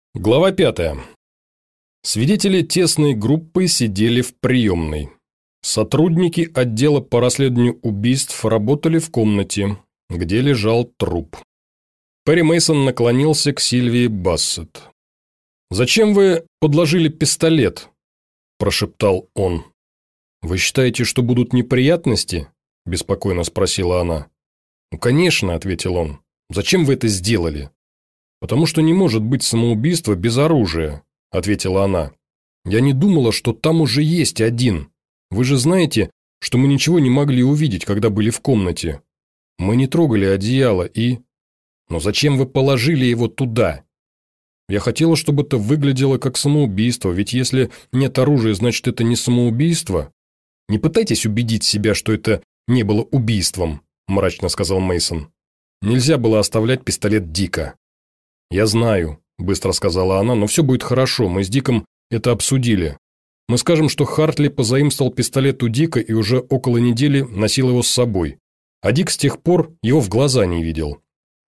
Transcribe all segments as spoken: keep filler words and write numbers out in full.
Глава пятая. Свидетели тесной группы сидели в приемной. Сотрудники отдела по расследованию убийств работали в комнате, где лежал труп. Перри Мейсон наклонился к Сильвии Бассет. «Зачем вы подложили пистолет?» – прошептал он. «Вы считаете, что будут неприятности?» – беспокойно спросила она. «Ну, конечно», – ответил он. «Зачем вы это сделали?» «Потому что не может быть самоубийства без оружия», – ответила она. «Я не думала, что там уже есть один. Вы же знаете, что мы ничего не могли увидеть, когда были в комнате. Мы не трогали одеяло и... Но зачем вы положили его туда? Я хотела, чтобы это выглядело как самоубийство, ведь если нет оружия, значит, это не самоубийство. Не пытайтесь убедить себя, что это не было убийством», – мрачно сказал Мейсон. «Нельзя было оставлять пистолет Дика». «Я знаю», – быстро сказала она, – «но все будет хорошо, мы с Диком это обсудили. Мы скажем, что Хартли позаимствовал пистолет у Дика и уже около недели носил его с собой, а Дик с тех пор его в глаза не видел».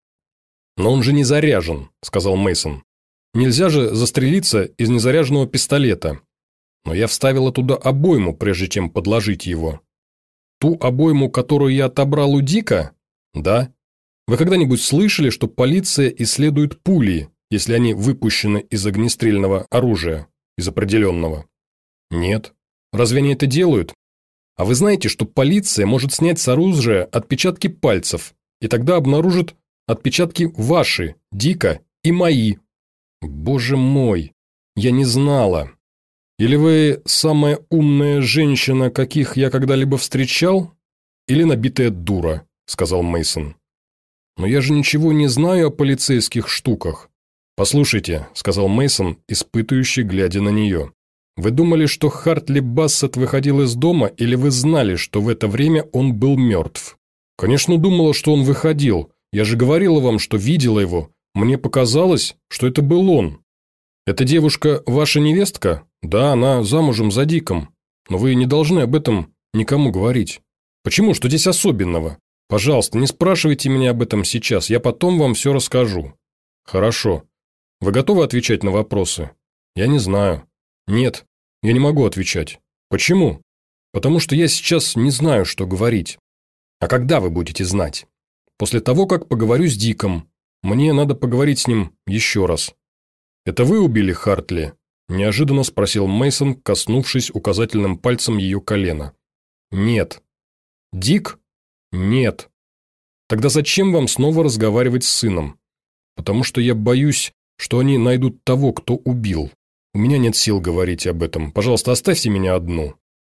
«Но он же не заряжен», – сказал Мейсон. «Нельзя же застрелиться из незаряженного пистолета. Но я вставила туда обойму, прежде чем подложить его». «Ту обойму, которую я отобрал у Дика?» «Да». «Вы когда-нибудь слышали, что полиция исследует пули, если они выпущены из огнестрельного оружия, из определенного?» «Нет». «Разве они это делают? А вы знаете, что полиция может снять с оружия отпечатки пальцев, и тогда обнаружит отпечатки ваши, Дика и мои?» «Боже мой, я не знала. Или вы самая умная женщина, каких я когда-либо встречал, или набитая дура», – сказал Мейсон. «Но я же ничего не знаю о полицейских штуках». «Послушайте», – сказал Мейсон, испытывающий, глядя на нее. «Вы думали, что Хартли Бассет выходил из дома, или вы знали, что в это время он был мертв?» «Конечно, думала, что он выходил. Я же говорила вам, что видела его. Мне показалось, что это был он». «Эта девушка ваша невестка?» «Да, она замужем за Диком. Но вы не должны об этом никому говорить». «Почему? Что здесь особенного? Пожалуйста, не спрашивайте меня об этом сейчас, я потом вам все расскажу». «Хорошо. Вы готовы отвечать на вопросы?» «Я не знаю». «Нет, я не могу отвечать». «Почему?» «Потому что я сейчас не знаю, что говорить». «А когда вы будете знать?» «После того, как поговорю с Диком. Мне надо поговорить с ним еще раз». «Это вы убили Хартли?» – неожиданно спросил Мейсон, коснувшись указательным пальцем ее колена. «Нет». «Дик?» «Нет». «Тогда зачем вам снова разговаривать с сыном?» «Потому что я боюсь, что они найдут того, кто убил. У меня нет сил говорить об этом. Пожалуйста, оставьте меня одну».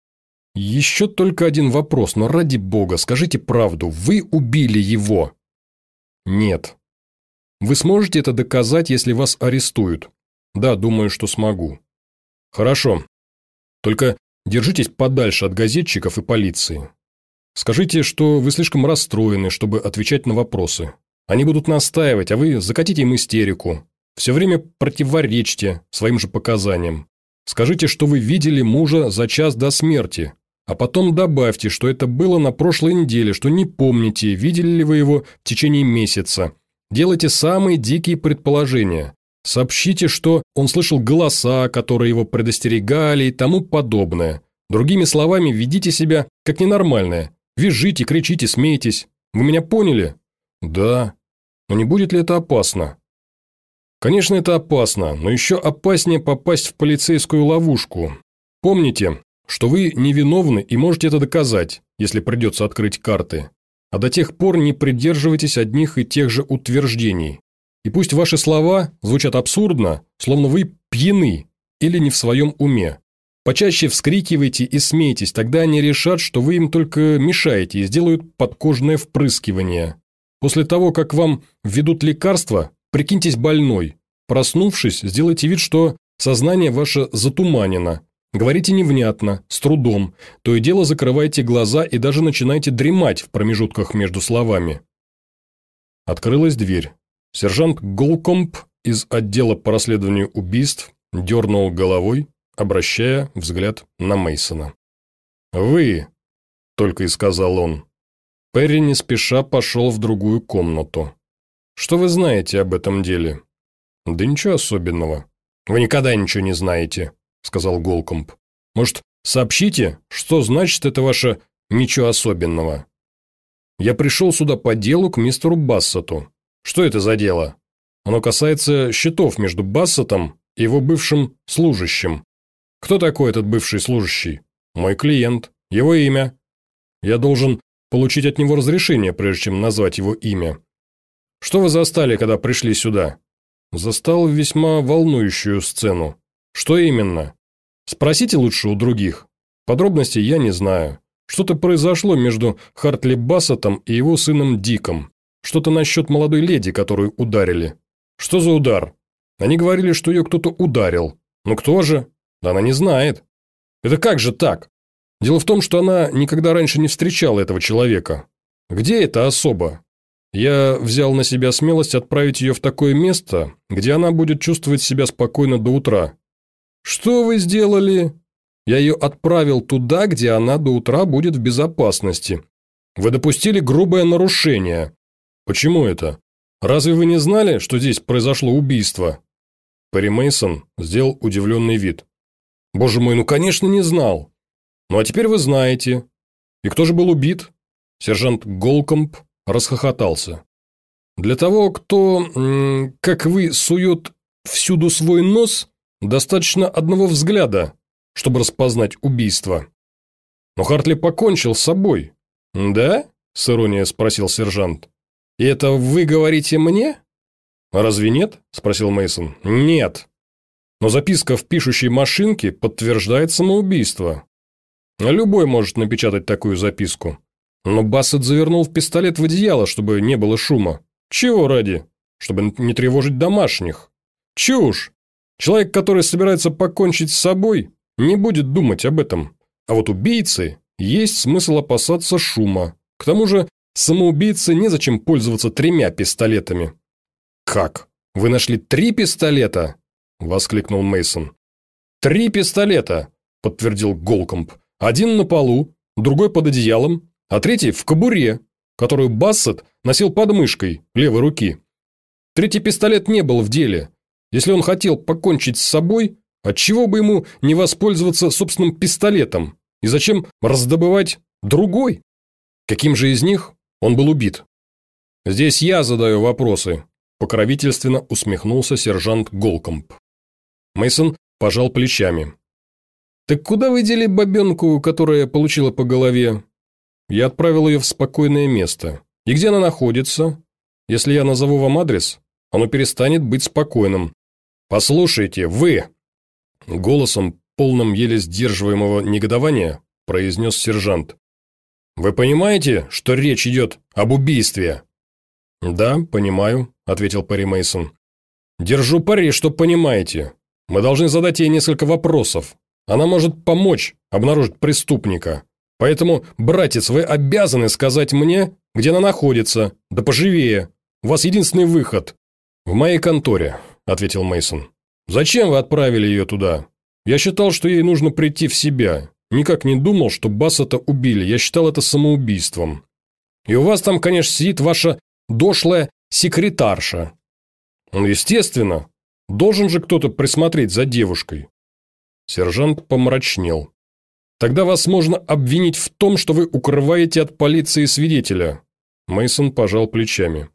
«Еще только один вопрос, но ради бога, скажите правду. Вы убили его?» «Нет». «Вы сможете это доказать, если вас арестуют?» «Да, думаю, что смогу». «Хорошо. Только держитесь подальше от газетчиков и полиции. Скажите, что вы слишком расстроены, чтобы отвечать на вопросы. Они будут настаивать, а вы закатите им истерику. Все время противоречьте своим же показаниям. Скажите, что вы видели мужа за час до смерти, а потом добавьте, что это было на прошлой неделе, что не помните, видели ли вы его в течение месяца. Делайте самые дикие предположения. Сообщите, что он слышал голоса, которые его предостерегали и тому подобное. Другими словами, ведите себя как ненормальное. Визжите, кричите, смейтесь. Вы меня поняли?» «Да. Но не будет ли это опасно?» «Конечно, это опасно, но еще опаснее попасть в полицейскую ловушку. Помните, что вы невиновны и можете это доказать, если придется открыть карты. А до тех пор не придерживайтесь одних и тех же утверждений. И пусть ваши слова звучат абсурдно, словно вы пьяны или не в своем уме. Почаще вскрикивайте и смейтесь, тогда они решат, что вы им только мешаете и сделают подкожное впрыскивание. После того, как вам введут лекарства, прикиньтесь больной. Проснувшись, сделайте вид, что сознание ваше затуманено. Говорите невнятно, с трудом, то и дело закрывайте глаза и даже начинайте дремать в промежутках между словами». Открылась дверь. Сержант Голкомб из отдела по расследованию убийств дернул головой, обращая взгляд на Мейсона. «Вы», – только и сказал он. Перри не спеша пошел в другую комнату. «Что вы знаете об этом деле?» «Да ничего особенного». «Вы никогда ничего не знаете», – сказал Голкомб. «Может, сообщите, что значит это ваше «ничего особенного»?» «Я пришел сюда по делу к мистеру Бассету». «Что это за дело?» «Оно касается счетов между Бассетом и его бывшим служащим». «Кто такой этот бывший служащий?» «Мой клиент. Его имя». «Я должен получить от него разрешение, прежде чем назвать его имя». «Что вы застали, когда пришли сюда?» «Застал весьма волнующую сцену». «Что именно?» «Спросите лучше у других. Подробностей я не знаю. Что-то произошло между Хартли Бассетом и его сыном Диком. Что-то насчет молодой леди, которую ударили». «Что за удар?» «Они говорили, что ее кто-то ударил». «Ну кто же?» «Да она не знает». «Это как же так?» «Дело в том, что она никогда раньше не встречала этого человека». «Где эта особа?» «Я взял на себя смелость отправить ее в такое место, где она будет чувствовать себя спокойно до утра». «Что вы сделали?» «Я ее отправил туда, где она до утра будет в безопасности». «Вы допустили грубое нарушение». «Почему это? Разве вы не знали, что здесь произошло убийство?» Перри Мейсон сделал удивленный вид. «Боже мой, ну конечно не знал. Ну а теперь вы знаете. И кто же был убит?» Сержант Голкомб расхохотался. «Для того, кто, как вы, сует всюду свой нос, достаточно одного взгляда, чтобы распознать убийство». «Но Хартли покончил с собой». «Да?» – с иронией спросил сержант. «И это вы говорите мне?» «А разве нет?» – спросил Мейсон. «Нет. Но записка в пишущей машинке подтверждает самоубийство. Любой может напечатать такую записку. Но Бассет завернул в пистолет в одеяло, чтобы не было шума. Чего ради? Чтобы не тревожить домашних. Чушь! Человек, который собирается покончить с собой, не будет думать об этом. А вот убийцы есть смысл опасаться шума. К тому же самоубийце незачем пользоваться тремя пистолетами». «Как? Вы нашли три пистолета?» – воскликнул Мейсон. «Три пистолета!» – подтвердил Голкомб. «Один на полу, другой под одеялом, а третий в кобуре, которую Бассет носил под мышкой левой руки. Третий пистолет не был в деле. Если он хотел покончить с собой, отчего бы ему не воспользоваться собственным пистолетом? И зачем раздобывать другой? Каким же из них он был убит?» «Здесь я задаю вопросы», – покровительственно усмехнулся сержант Голкомб. Мейсон пожал плечами. «Так куда вы дели бабенку, которая получила по голове?» «Я отправил ее в спокойное место. И где она находится? Если я назову вам адрес, оно перестанет быть спокойным. Послушайте, вы!» Голосом, полным еле сдерживаемого негодования, произнес сержант. «Вы понимаете, что речь идет об убийстве?» «Да, понимаю», – ответил Перри Мейсон. «Держу пари, что понимаете. Мы должны задать ей несколько вопросов. Она может помочь обнаружить преступника. Поэтому, братец, вы обязаны сказать мне, где она находится. Да поживее. У вас единственный выход». «В моей конторе», – ответил Мейсон. «Зачем вы отправили ее туда? Я считал, что ей нужно прийти в себя. Никак не думал, что Бассета убили. Я считал это самоубийством. И у вас там, конечно, сидит ваша дошлая секретарша. Ну, естественно. Должен же кто-то присмотреть за девушкой». Сержант помрачнел. «Тогда вас можно обвинить в том, что вы укрываете от полиции свидетеля». Мейсон пожал плечами.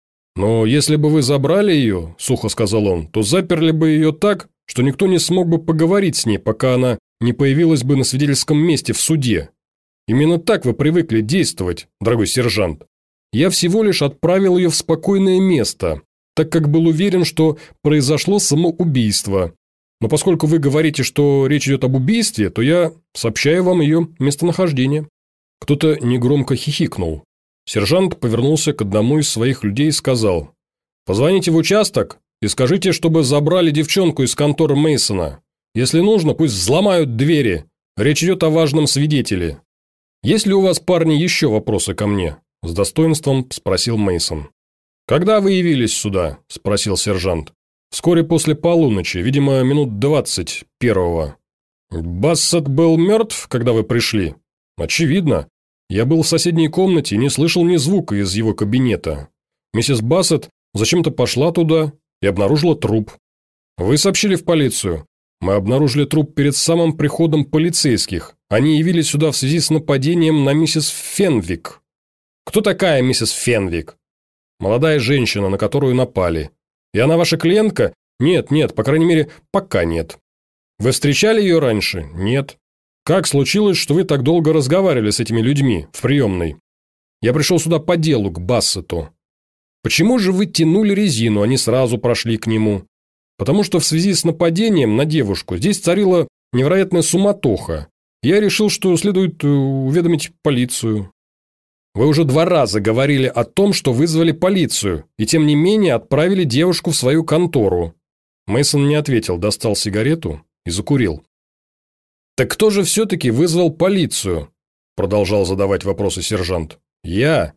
«Но если бы вы забрали ее, – сухо сказал он, – то заперли бы ее так, что никто не смог бы поговорить с ней, пока она не появилась бы на свидетельском месте в суде. Именно так вы привыкли действовать, дорогой сержант. Я всего лишь отправил ее в спокойное место, так как был уверен, что произошло самоубийство. Но поскольку вы говорите, что речь идет об убийстве, то я сообщаю вам ее местонахождение». Кто-то негромко хихикнул. Сержант повернулся к одному из своих людей и сказал: «Позвоните в участок и скажите, чтобы забрали девчонку из конторы Мейсона. Если нужно, пусть взломают двери. Речь идет о важном свидетеле». «Есть ли у вас, парни, еще вопросы ко мне?» – с достоинством спросил Мейсон. «Когда вы явились сюда?» – спросил сержант. «Вскоре после полуночи, видимо, минут двадцать первого». «Бассет был мертв, когда вы пришли?» «Очевидно. Я был в соседней комнате и не слышал ни звука из его кабинета. Миссис Бассет зачем-то пошла туда, и обнаружила труп. Вы сообщили в полицию. Мы обнаружили труп перед самым приходом полицейских. Они явились сюда в связи с нападением на миссис Фенвик. Кто такая миссис Фенвик? Молодая женщина, на которую напали. И она ваша клиентка? Нет, нет, по крайней мере, пока нет. Вы встречали ее раньше? Нет. Как случилось, что вы так долго разговаривали с этими людьми в приемной? Я пришел сюда по делу, к Бассету. Почему же вы тянули резину, а не сразу прошли к нему? Потому что в связи с нападением на девушку здесь царила невероятная суматоха. Я решил, что следует уведомить полицию. Вы уже два раза говорили о том, что вызвали полицию, и тем не менее отправили девушку в свою контору. Мейсон не ответил, достал сигарету и закурил. «Так кто же все-таки вызвал полицию?» Продолжал задавать вопросы сержант. «Я».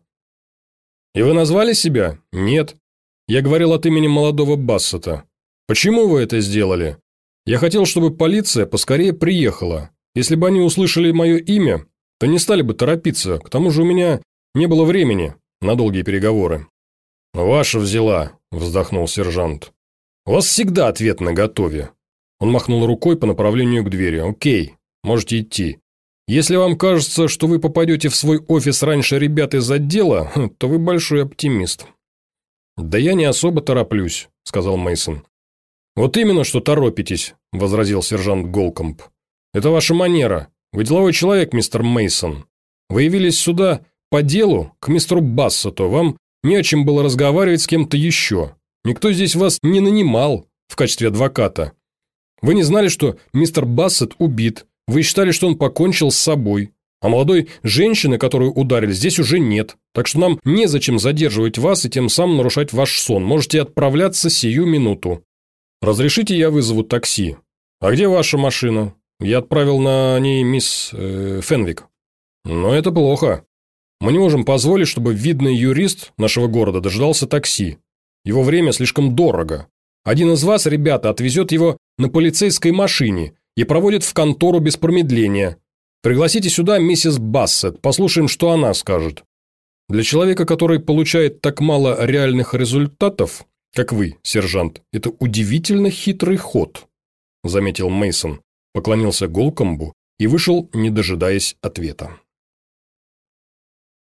«И вы назвали себя?» «Нет. Я говорил от имени молодого Бассета». «Почему вы это сделали?» «Я хотел, чтобы полиция поскорее приехала. Если бы они услышали мое имя, то не стали бы торопиться. К тому же у меня не было времени на долгие переговоры». «Ваша взяла», – вздохнул сержант. «У вас всегда ответ наготове». Он махнул рукой по направлению к двери. «Окей, можете идти. Если вам кажется, что вы попадете в свой офис раньше ребят из отдела, то вы большой оптимист». «Да я не особо тороплюсь», – сказал Мейсон. «Вот именно, что торопитесь», – возразил сержант Голкомб. «Это ваша манера. Вы деловой человек, мистер Мейсон. Вы явились сюда по делу к мистеру Бассету. Вам не о чем было разговаривать с кем-то еще. Никто здесь вас не нанимал в качестве адвоката. Вы не знали, что мистер Бассет убит. Вы считали, что он покончил с собой. А молодой женщины, которую ударили, здесь уже нет. Так что нам незачем задерживать вас и тем самым нарушать ваш сон. Можете отправляться сию минуту. Разрешите, я вызову такси. А где ваша машина? Я отправил на ней мисс э, Фенвик. Но это плохо. Мы не можем позволить, чтобы видный юрист нашего города дожидался такси. Его время слишком дорого. Один из вас, ребята, отвезет его на полицейской машине и проводит в контору без промедления. Пригласите сюда миссис Бассет, послушаем, что она скажет. Для человека, который получает так мало реальных результатов, как вы, сержант, это удивительно хитрый ход», – заметил Мейсон, поклонился Голкомбу и вышел, не дожидаясь ответа.